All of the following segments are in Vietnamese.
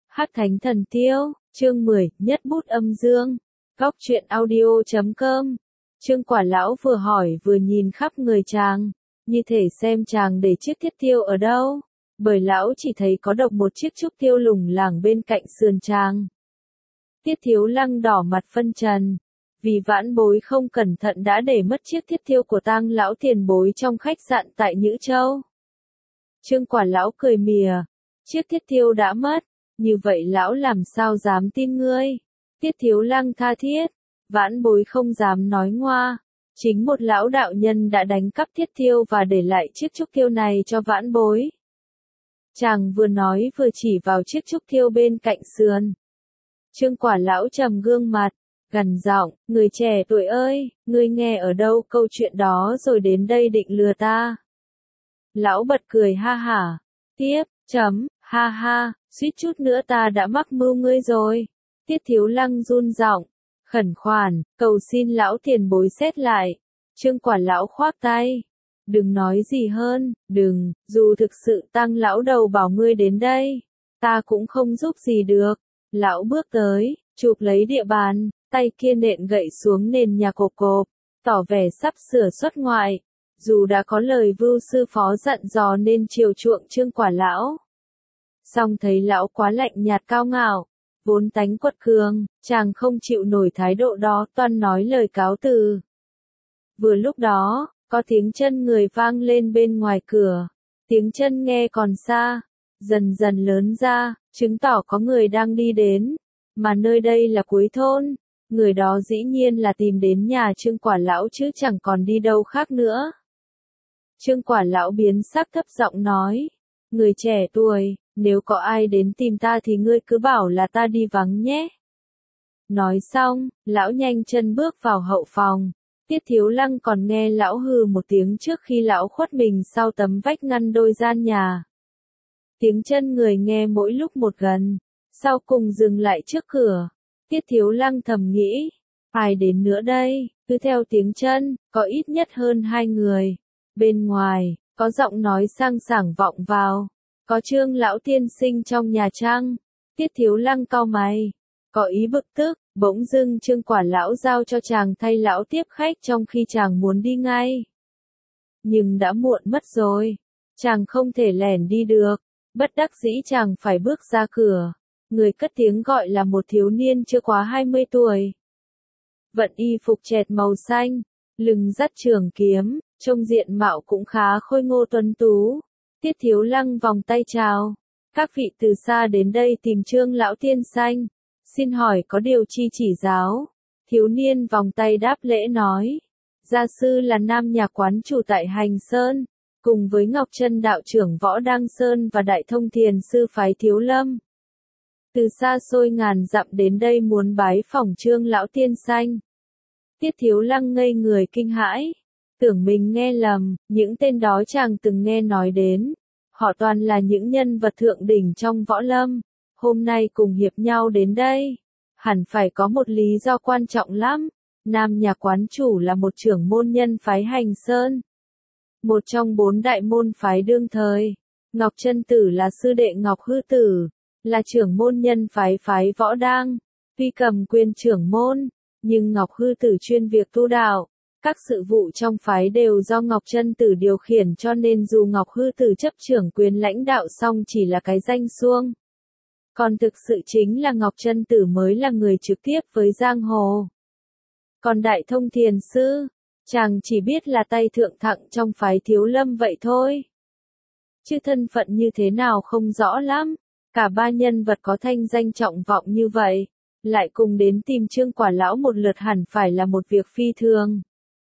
Hắc Thánh Thần Tiêu, chương 10, nhất bút âm dương. Góc truyện audio.com. Trương Quả Lão vừa hỏi vừa nhìn khắp người chàng, như thể xem chàng để chiếc thiết tiêu ở đâu, bởi lão chỉ thấy có độc một chiếc trúc tiêu lủng lẳng bên cạnh sườn chàng. Tiết Thiếu Lăng đỏ mặt phân trần, vì vãn bối không cẩn thận đã để mất chiếc thiết tiêu của Tang lão tiền bối trong khách sạn tại Nhữ Châu. Trương Quả Lão cười mỉa, chiếc thiết tiêu đã mất, như vậy lão làm sao dám tin ngươi? Tiết Thiếu Lăng tha thiết, vãn bối không dám nói ngoa, chính một lão đạo nhân đã đánh cắp thiết tiêu và để lại chiếc trúc tiêu này cho vãn bối. Chàng vừa nói vừa chỉ vào chiếc trúc tiêu bên cạnh sườn. Trương Quả Lão trầm gương mặt, gằn giọng, người trẻ tuổi ơi, ngươi nghe ở đâu câu chuyện đó rồi đến đây định lừa ta? Lão bật cười ha hả, tiếp, ha ha, suýt chút nữa ta đã mắc mưu ngươi rồi. Tiết Thiếu Lăng run giọng, khẩn khoản, cầu xin lão tiền bối xét lại. Trương Quả Lão khoác tay, đừng nói gì hơn, đừng, dù thực sự Tang lão đầu bảo ngươi đến đây, ta cũng không giúp gì được. Lão bước tới, chụp lấy địa bàn, tay kia nện gậy xuống nền nhà cộp cộp, tỏ vẻ sắp sửa xuất ngoại. Dù đã có lời Vưu sư phó dặn dò nên chiều chuộng Trương Quả Lão, song thấy lão quá lạnh nhạt cao ngạo, vốn tánh quật cường, chàng không chịu nổi thái độ đó, toan nói lời cáo từ. Vừa lúc đó, có tiếng chân người vang lên bên ngoài cửa, tiếng chân nghe còn xa, dần dần lớn ra, chứng tỏ có người đang đi đến, mà nơi đây là cuối thôn, người đó dĩ nhiên là tìm đến nhà Trương Quả Lão chứ chẳng còn đi đâu khác nữa. Trương Quả Lão biến sắc thấp giọng nói, người trẻ tuổi, nếu có ai đến tìm ta thì ngươi cứ bảo là ta đi vắng nhé. Nói xong, lão nhanh chân bước vào hậu phòng. Tiết Thiếu Lăng còn nghe lão hừ một tiếng trước khi lão khuất mình sau tấm vách ngăn đôi gian nhà. Tiếng chân người nghe mỗi lúc một gần, sau cùng dừng lại trước cửa. Tiết Thiếu Lăng thầm nghĩ, ai đến nữa đây? Cứ theo tiếng chân, có ít nhất hơn 2 người. Bên ngoài, có giọng nói sang sảng vọng vào. Có Trương lão tiên sinh trong nhà chăng? Tiết Thiếu Lăng cau mày, có ý bực tức, bỗng dưng Trương Quả Lão giao cho chàng thay lão tiếp khách trong khi chàng muốn đi ngay. Nhưng đã muộn mất rồi, chàng không thể lẻn đi được, bất đắc dĩ chàng phải bước ra cửa. Người cất tiếng gọi là một thiếu niên chưa quá 20 tuổi. Vận y phục chẹt màu xanh, lưng dắt trường kiếm, trông diện mạo cũng khá khôi ngô tuấn tú. Tiết Thiếu Lăng vòng tay chào, các vị từ xa đến đây tìm Trương lão tiên sinh, xin hỏi có điều chi chỉ giáo? Thiếu niên vòng tay đáp lễ nói, gia sư là nam nhà quán chủ tại Hành Sơn, cùng với Ngọc Chân đạo trưởng Võ Đăng Sơn và Đại Thông Thiền sư phái Thiếu Lâm. Từ xa xôi ngàn dặm đến đây muốn bái phỏng Trương lão tiên sinh. Tiết Thiếu Lăng ngây người kinh hãi, tưởng mình nghe lầm, những tên đó chàng từng nghe nói đến. Họ toàn là những nhân vật thượng đỉnh trong võ lâm, hôm nay cùng hiệp nhau đến đây. Hẳn phải có một lý do quan trọng lắm. Nam nhà quán chủ là một trưởng môn nhân phái Hành Sơn, một trong 4 đại môn phái đương thời. Ngọc Chân Tử là sư đệ Ngọc Hư Tử, là trưởng môn nhân phái Võ Đang, tuy cầm quyền trưởng môn, nhưng Ngọc Hư Tử chuyên việc tu đạo. Các sự vụ trong phái đều do Ngọc Chân Tử điều khiển cho nên dù Ngọc Hư Tử chấp trưởng quyền lãnh đạo song chỉ là cái danh suông. Còn thực sự chính là Ngọc Chân Tử mới là người trực tiếp với giang hồ. Còn Đại Thông Thiền Sư, chàng chỉ biết là tay thượng thặng trong phái Thiếu Lâm vậy thôi. Chứ thân phận như thế nào không rõ lắm. Cả ba nhân vật có thanh danh trọng vọng như vậy, lại cùng đến tìm Trương Quả Lão một lượt hẳn phải là một việc phi thường.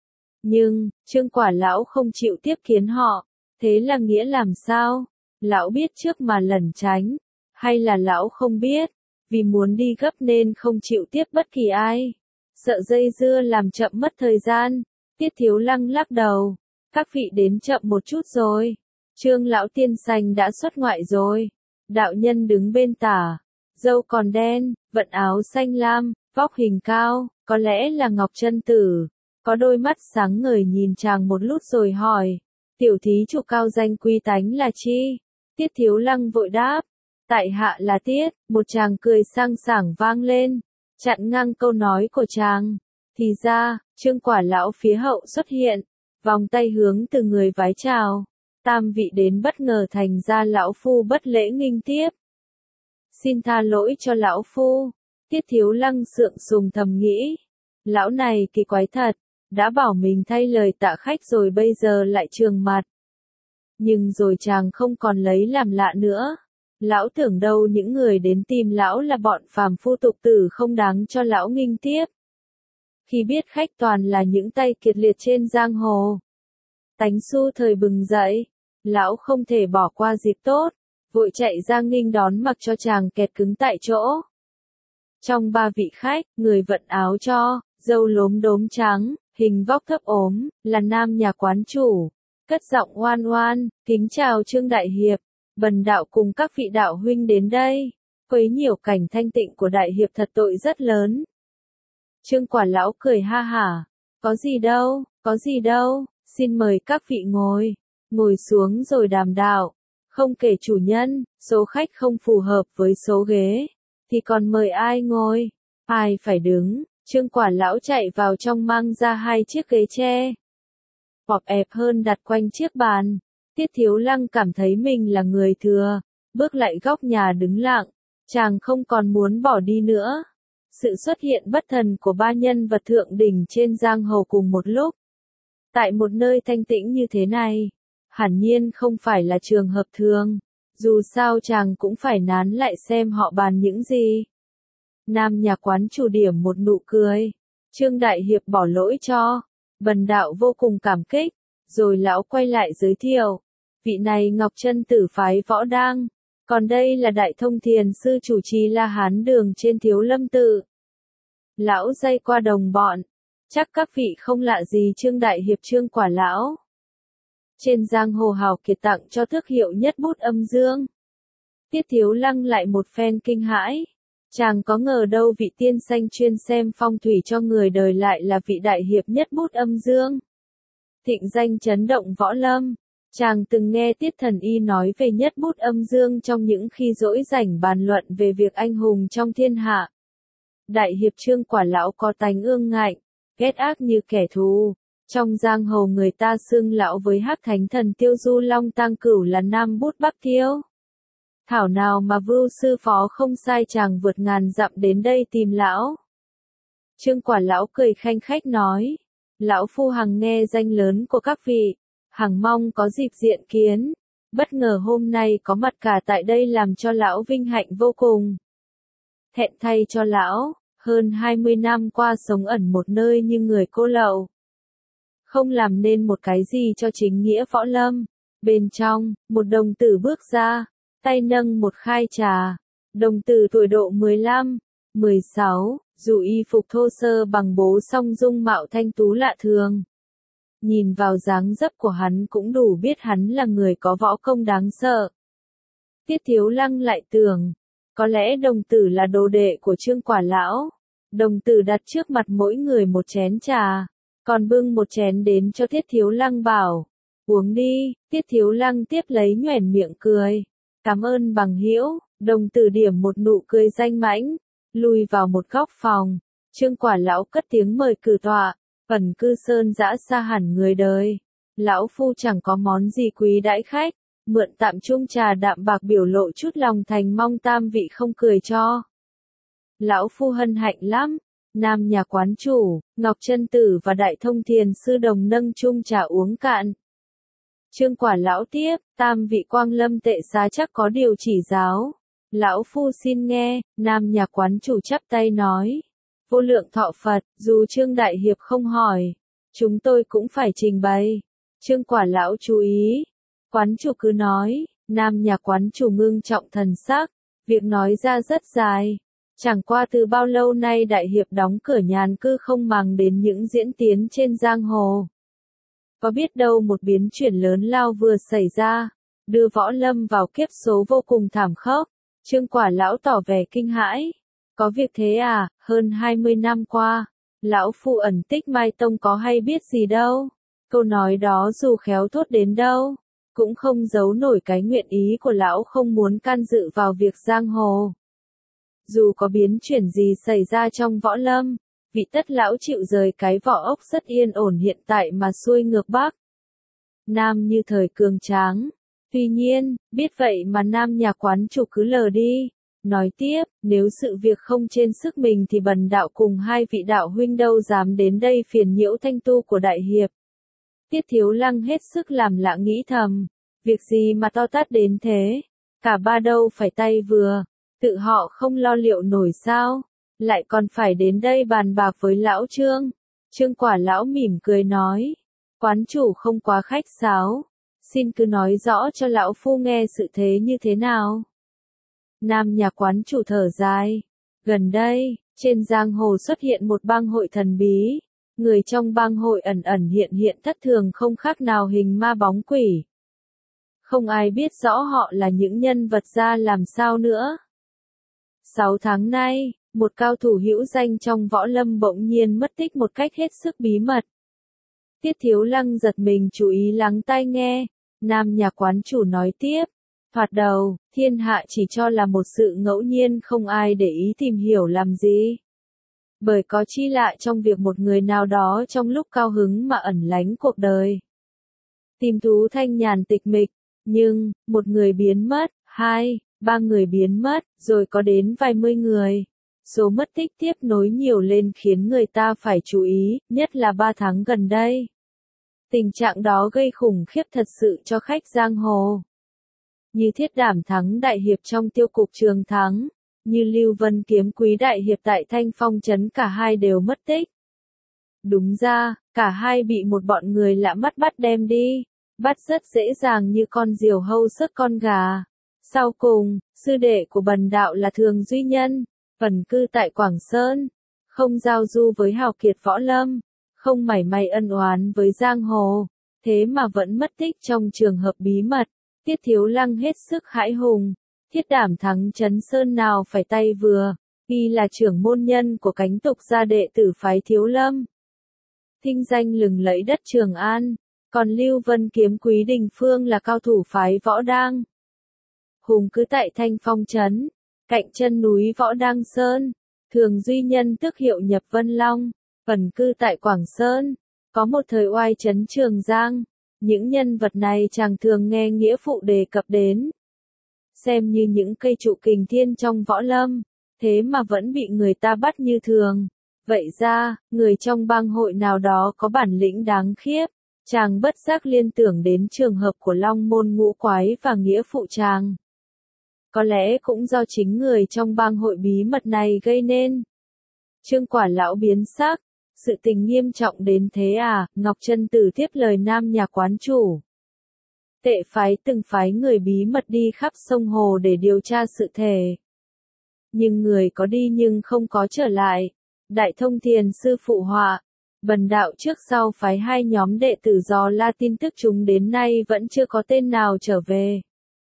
Nhưng, Trương Quả Lão không chịu tiếp kiến họ, thế là nghĩa làm sao? Lão biết trước mà lẩn tránh, hay là lão không biết, vì muốn đi gấp nên không chịu tiếp bất kỳ ai, sợ dây dưa làm chậm mất thời gian. Tiết Thiếu Lăng lắc đầu, các vị đến chậm một chút rồi, Trương lão tiên sinh đã xuất ngoại rồi. Đạo nhân đứng bên tả, râu còn đen, vận áo xanh lam, vóc hình cao, có lẽ là Ngọc Chân Tử. Có đôi mắt sáng ngời nhìn chàng một lúc rồi hỏi, tiểu thí chủ cao danh quý tánh là chi? Tiết Thiếu Lăng vội đáp, Tại hạ là Tiết, một chàng cười sang sảng vang lên, chặn ngang câu nói của chàng. Thì ra, Trương Quả Lão phía hậu xuất hiện, vòng tay hướng từ người vái chào. Tam vị đến bất ngờ thành ra lão phu bất lễ nghinh tiếp. Xin tha lỗi cho lão phu. Tiết Thiếu Lăng sượng sùng thầm nghĩ. Lão này kỳ quái thật, đã bảo mình thay lời tạ khách rồi bây giờ lại trường mặt. Nhưng rồi chàng không còn lấy làm lạ nữa. Lão tưởng đâu những người đến tìm lão là bọn phàm phu tục tử không đáng cho lão nghinh tiếp. Khi biết khách toàn là những tay kiệt liệt trên giang hồ. Tánh xu thời bừng dậy, lão không thể bỏ qua dịp tốt, vội chạy ra nghinh đón mặc cho chàng kẹt cứng tại chỗ. Trong ba vị khách, người vận áo cho, râu lốm đốm trắng, hình vóc thấp ốm, là nam nhà quán chủ, cất giọng oan oan, kính chào Trương Đại Hiệp, bần đạo cùng các vị đạo huynh đến đây, quấy nhiễu cảnh thanh tịnh của Đại Hiệp thật tội rất lớn. Trương Quả Lão cười ha hả, có gì đâu, xin mời các vị ngồi, ngồi xuống rồi đàm đạo, không kể chủ nhân, số khách không phù hợp với số ghế, thì còn mời ai ngồi, ai phải đứng. Trương Quả Lão chạy vào trong mang ra 2 chiếc ghế tre, bọp ẹp hơn đặt quanh chiếc bàn. Tiết Thiếu Lăng cảm thấy mình là người thừa, bước lại góc nhà đứng lặng, chàng không còn muốn bỏ đi nữa. Sự xuất hiện bất thần của 3 nhân vật thượng đỉnh trên giang hồ cùng một lúc, tại một nơi thanh tĩnh như thế này, hẳn nhiên không phải là trường hợp thường, dù sao chàng cũng phải nán lại xem họ bàn những gì. Nam nhà quán chủ điểm một nụ cười, Trương Đại Hiệp bỏ lỗi cho, bần đạo vô cùng cảm kích, rồi lão quay lại giới thiệu, vị này Ngọc Chân Tử phái Võ Đang, còn đây là Đại Thông Thiền sư chủ trì La Hán Đường trên Thiếu Lâm Tự. Lão dây qua đồng bọn, chắc các vị không lạ gì Trương Đại Hiệp Trương Quả Lão. Trên giang hồ hào kiệt tặng cho tước hiệu nhất bút âm dương. Tiết Thiếu Lăng lại một phen kinh hãi. Chàng có ngờ đâu vị tiên sanh chuyên xem phong thủy cho người đời lại là vị đại hiệp nhất bút âm dương. Thịnh danh chấn động võ lâm. Chàng từng nghe Tiết Thần Y nói về nhất bút âm dương trong những khi rỗi rảnh bàn luận về việc anh hùng trong thiên hạ. Đại hiệp Trương Quả Lão có tánh ương ngạnh, ghét ác như kẻ thù. Trong giang hồ người ta xưng lão với Hắc Thánh Thần Tiêu Du Long Tang Cửu là nam bút Bắc Tiêu. Thảo nào mà Vưu sư phó không sai chàng vượt ngàn dặm đến đây tìm lão. Trương Quả Lão cười khanh khách nói, lão phu hằng nghe danh lớn của các vị, hằng mong có dịp diện kiến, bất ngờ hôm nay có mặt cả tại đây làm cho lão vinh hạnh vô cùng. Thẹn thay cho lão, hơn 20 năm qua sống ẩn một nơi như người cô lậu, không làm nên một cái gì cho chính nghĩa võ lâm. Bên trong, một đồng tử bước ra, tay nâng một khai trà. Đồng tử tuổi độ 15, 16, dù y phục thô sơ bằng bố song dung mạo thanh tú lạ thường. Nhìn vào dáng dấp của hắn cũng đủ biết hắn là người có võ công đáng sợ. Tiết Thiếu Lăng lại tưởng, có lẽ đồng tử là đồ đệ của Trương Quả Lão. Đồng tử đặt trước mặt mỗi người một chén trà, còn bưng một chén đến cho Tiết Thiếu Lăng bảo, uống đi. Tiết Thiếu Lăng tiếp lấy nhoẻn miệng cười, cảm ơn bằng hữu. Đồng tử điểm một nụ cười danh mãnh, lùi vào một góc phòng. Trương Quả Lão cất tiếng mời cử tọa, ẩn cư sơn dã xa hẳn người đời. Lão phu chẳng có món gì quý đãi khách, mượn tạm chung trà đạm bạc biểu lộ chút lòng thành mong tam vị không cười cho. Lão phu hân hạnh lắm. Nam nhà quán chủ, Ngọc Chân Tử và Đại Thông Thiền sư đồng nâng chung trà uống cạn. Trương Quả Lão tiếp, tam vị quang lâm tệ xá chắc có điều chỉ giáo. Lão phu xin nghe. Nam nhà quán chủ chắp tay nói, vô lượng thọ Phật, dù Trương Đại Hiệp không hỏi, chúng tôi cũng phải trình bày. Trương Quả Lão chú ý, quán chủ cứ nói. Nam nhà quán chủ ngưng trọng thần sắc, việc nói ra rất dài. Chẳng qua từ bao lâu nay Đại Hiệp đóng cửa nhàn cư không màng đến những diễn tiến trên giang hồ. Có biết đâu một biến chuyển lớn lao vừa xảy ra, đưa võ lâm vào kiếp số vô cùng thảm khốc. Trương Quả Lão tỏ vẻ kinh hãi. Có việc thế à, hơn 20 năm qua, lão phu ẩn tích Mai Tông có hay biết gì đâu. Câu nói đó dù khéo thốt đến đâu, cũng không giấu nổi cái nguyện ý của lão không muốn can dự vào việc giang hồ. Dù có biến chuyển gì xảy ra trong võ lâm, vị Tất lão chịu rời cái vỏ ốc rất yên ổn hiện tại mà xuôi ngược Bắc Nam như thời cường tráng. Tuy nhiên, biết vậy mà Nam nhà quán chủ cứ lờ đi. Nói tiếp, nếu sự việc không trên sức mình thì bần đạo cùng hai vị đạo huynh đâu dám đến đây phiền nhiễu thanh tu của đại hiệp. Tiết Thiếu Lăng hết sức làm lạ nghĩ thầm, việc gì mà to tát đến thế, cả ba đâu phải tay vừa, tự họ không lo liệu nổi sao, lại còn phải đến đây bàn bạc với lão Trương. Trương Quả lão mỉm cười nói, quán chủ không quá khách sáo, xin cứ nói rõ cho lão phu nghe sự thế như thế nào. Nam nhà quán chủ thở dài, gần đây, trên giang hồ xuất hiện một bang hội thần bí, người trong bang hội ẩn ẩn hiện hiện thất thường không khác nào hình ma bóng quỷ. Không ai biết rõ họ là những nhân vật ra làm sao nữa. 6 tháng nay, một cao thủ hữu danh trong võ lâm bỗng nhiên mất tích một cách hết sức bí mật. Tiết Thiếu Lăng giật mình chú ý lắng tai nghe, Nam nhà quán chủ nói tiếp. Thoạt đầu, thiên hạ chỉ cho là một sự ngẫu nhiên không ai để ý tìm hiểu làm gì. Bởi có chi lạ trong việc một người nào đó trong lúc cao hứng mà ẩn lánh cuộc đời. Tìm thú thanh nhàn tịch mịch, nhưng, một người biến mất, 2, 3 người biến mất, rồi có đến vài mươi người. Số mất tích tiếp nối nhiều lên khiến người ta phải chú ý, nhất là 3 tháng gần đây. Tình trạng đó gây khủng khiếp thật sự cho khách giang hồ. Như Thiết Đảm Thắng đại hiệp trong Tiêu cục Trường Thắng, như Lưu Vân Kiếm Quý đại hiệp tại Thanh Phong trấn cả hai đều mất tích. Đúng ra, cả hai bị một bọn người lạ mắt bắt đem đi, bắt rất dễ dàng như con diều hâu sớt con gà. Sau cùng, sư đệ của bần đạo là Thường Duy Nhân, ẩn cư tại Quảng Sơn, không giao du với hào kiệt võ lâm, không mảy may ân oán với giang hồ, thế mà vẫn mất tích trong trường hợp bí mật. Tiết Thiếu Lăng hết sức hãi hùng, Thiết Đảm Thắng trấn Sơn nào phải tay vừa, y là trưởng môn nhân của cánh tục gia đệ tử phái Thiếu Lâm. Thinh danh lừng lẫy đất Trường An, còn Lưu Vân Kiếm Quý Đình Phương là cao thủ phái Võ Đang. Hùng cứ tại Thanh Phong trấn, cạnh chân núi Võ Đang Sơn, Thường Duy Nhân tước hiệu Nhập Vân Long, ẩn cư tại Quảng Sơn, có một thời oai trấn Trường Giang. Những nhân vật này chàng thường nghe nghĩa phụ đề cập đến, xem như những cây trụ kình thiên trong võ lâm, thế mà vẫn bị người ta bắt như thường. Vậy ra, người trong bang hội nào đó có bản lĩnh đáng khiếp, chàng bất giác liên tưởng đến trường hợp của Long Môn Ngũ Quái và nghĩa phụ chàng. Có lẽ cũng do chính người trong bang hội bí mật này gây nên. Trương Quả lão biến sắc. Sự tình nghiêm trọng đến thế à, Ngọc Trân Tử tiếp lời Nam nhà quán chủ. Tệ phái từng phái người bí mật đi khắp sông hồ để điều tra sự thể. Nhưng người có đi nhưng không có trở lại. Đại Thông Thiền sư phụ họa. Bần đạo trước sau phái 2 nhóm đệ tử dò la tin tức chúng đến nay vẫn chưa có tên nào trở về.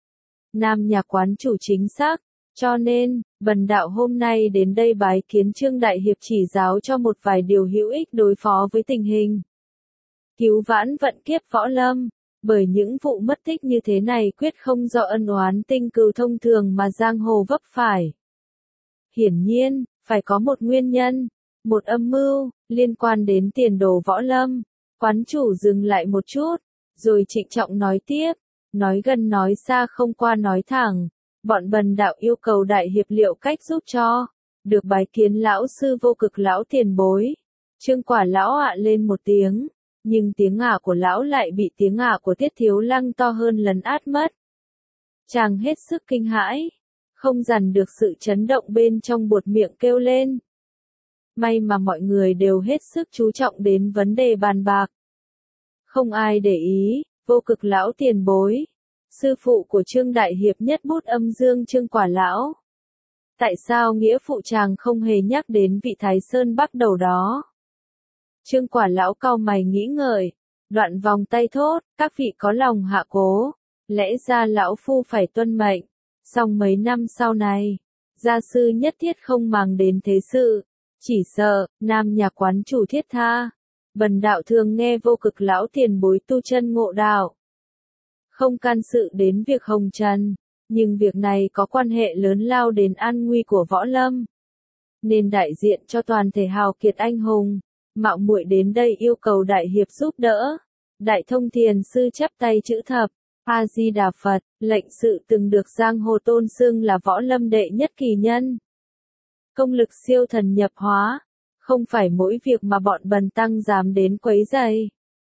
Nam nhà quán chủ chính xác. Cho nên, bần đạo hôm nay đến đây bái kiến Trương đại hiệp chỉ giáo cho một vài điều hữu ích đối phó với tình hình. Cứu vãn vận kiếp võ lâm, bởi những vụ mất tích như thế này quyết không do ân oán tinh cừu thông thường mà giang hồ vấp phải. Hiển nhiên, phải có một nguyên nhân, một âm mưu, liên quan đến tiền đồ võ lâm. Quán chủ dừng lại một chút, rồi trịnh trọng nói tiếp, nói gần nói xa không qua nói thẳng. Bọn bần đạo yêu cầu đại hiệp liệu cách giúp cho, được bái kiến lão sư Vô Cực lão tiền bối. Trương Quả lão ạ lên một tiếng, nhưng tiếng ả của lão lại bị tiếng ả của Tiết Thiếu Lăng to hơn lấn át mất. Chàng hết sức kinh hãi, không dằn được sự chấn động bên trong buột miệng kêu lên. May mà mọi người đều hết sức chú trọng đến vấn đề bàn bạc. Không ai để ý, Vô Cực lão tiền bối. Sư phụ của Trương đại hiệp nhất bút âm dương Trương Quả lão. Tại sao nghĩa phụ chàng không hề nhắc đến vị Thái Sơn Bắc đầu đó? Trương Quả lão cau mày nghĩ ngợi, đoạn vòng tay thốt, các vị có lòng hạ cố, lẽ ra lão phu phải tuân mệnh. Song mấy năm sau này, gia sư nhất thiết không màng đến thế sự, chỉ sợ Nam nhà quán chủ thiết tha. Bần đạo thường nghe Vô Cực lão tiền bối tu chân ngộ đạo. không can sự đến việc hồng trần, nhưng việc này có quan hệ lớn lao đến an nguy của võ lâm. Nên đại diện cho toàn thể hào kiệt anh hùng, mạo muội đến đây yêu cầu đại hiệp giúp đỡ. Đại Thông Thiền sư chắp tay chữ thập, A Di Đà Phật, lệnh sự từng được giang hồ tôn xưng là võ lâm đệ nhất kỳ nhân. Công lực siêu thần nhập hóa, không phải mỗi việc mà bọn bần tăng dám đến quấy rầy.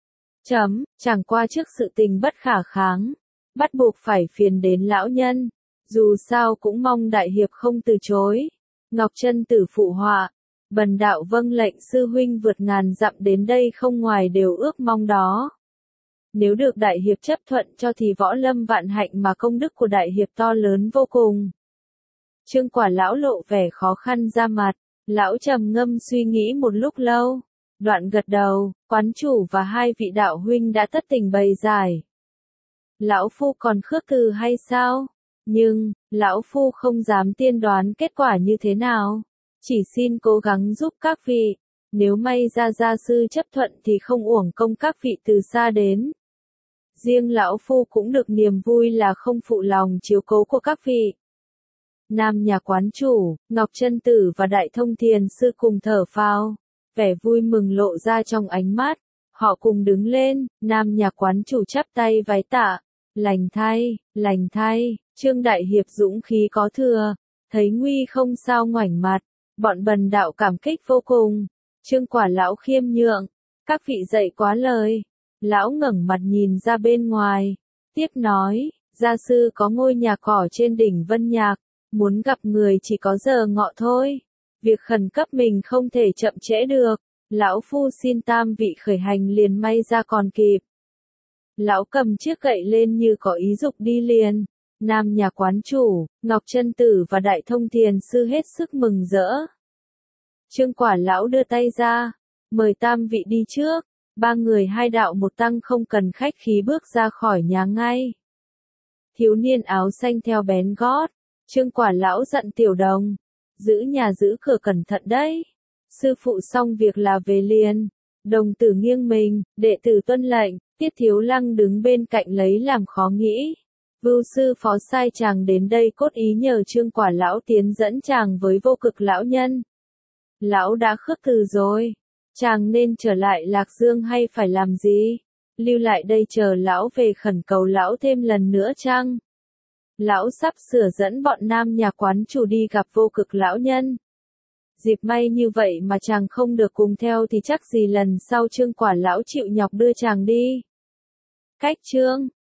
Chẳng qua trước sự tình bất khả kháng, bắt buộc phải phiền đến lão nhân, dù sao cũng mong đại hiệp không từ chối. Ngọc Chân Tử phụ họa, bần đạo vâng lệnh sư huynh vượt ngàn dặm đến đây không ngoài đều ước mong đó. Nếu được đại hiệp chấp thuận cho thì võ lâm vạn hạnh mà công đức của đại hiệp to lớn vô cùng. Trương Quả lão lộ vẻ khó khăn ra mặt, lão trầm ngâm suy nghĩ một lúc lâu, đoạn gật đầu, quán chủ và hai vị đạo huynh đã tất tình bày giải. Lão phu còn khước từ hay sao? Nhưng, lão phu không dám tiên đoán kết quả như thế nào. Chỉ xin cố gắng giúp các vị, nếu may ra gia sư chấp thuận thì không uổng công các vị từ xa đến. Riêng lão phu cũng được niềm vui là không phụ lòng chiếu cố của các vị. Nam nhà quán chủ, Ngọc Chân Tử và Đại Thông Thiền sư cùng thở phào, vẻ vui mừng lộ ra trong ánh mắt. Họ cùng đứng lên, nam nhà quán chủ chắp tay vái tạ. Lành thay, Trương đại hiệp dũng khí có thừa, thấy nguy không sao ngoảnh mặt, bọn bần đạo cảm kích vô cùng. Trương Quả lão khiêm nhượng, các vị dạy quá lời. Lão ngẩng mặt nhìn ra bên ngoài, tiếp nói, gia sư có ngôi nhà cỏ trên đỉnh Vân Nhạc, muốn gặp người chỉ có giờ ngọ thôi. Việc khẩn cấp mình không thể chậm trễ được, lão phu xin tam vị khởi hành liền may ra còn kịp. Lão cầm chiếc gậy lên như có ý dục đi liền. Nam nhà quán chủ, Ngọc Chân Tử và Đại Thông Thiền sư hết sức mừng rỡ. Trương Quả lão đưa tay ra, mời tam vị đi trước. Ba người hai đạo một tăng không cần khách khí bước ra khỏi nhà ngay. Thiếu niên áo xanh theo bén gót, Trương Quả lão dặn Tiểu Đồng, giữ nhà giữ cửa cẩn thận đấy. Sư phụ xong việc là về liền. Đồng tử nghiêng mình, đệ tử tuân lệnh. Tiết Thiếu Lăng đứng bên cạnh lấy làm khó nghĩ. Vưu sư phó sai chàng đến đây cốt ý nhờ Trương Quả lão tiến dẫn chàng với Vô Cực lão nhân. Lão đã khước từ rồi. Chàng nên trở lại Lạc Dương hay phải làm gì? Lưu lại đây chờ lão về khẩn cầu lão thêm lần nữa chăng? Lão sắp sửa dẫn bọn nam nhà quán chủ đi gặp Vô Cực lão nhân. Dịp may như vậy mà chàng không được cùng theo thì chắc gì lần sau Trương Quả lão chịu nhọc đưa chàng đi. Cách chương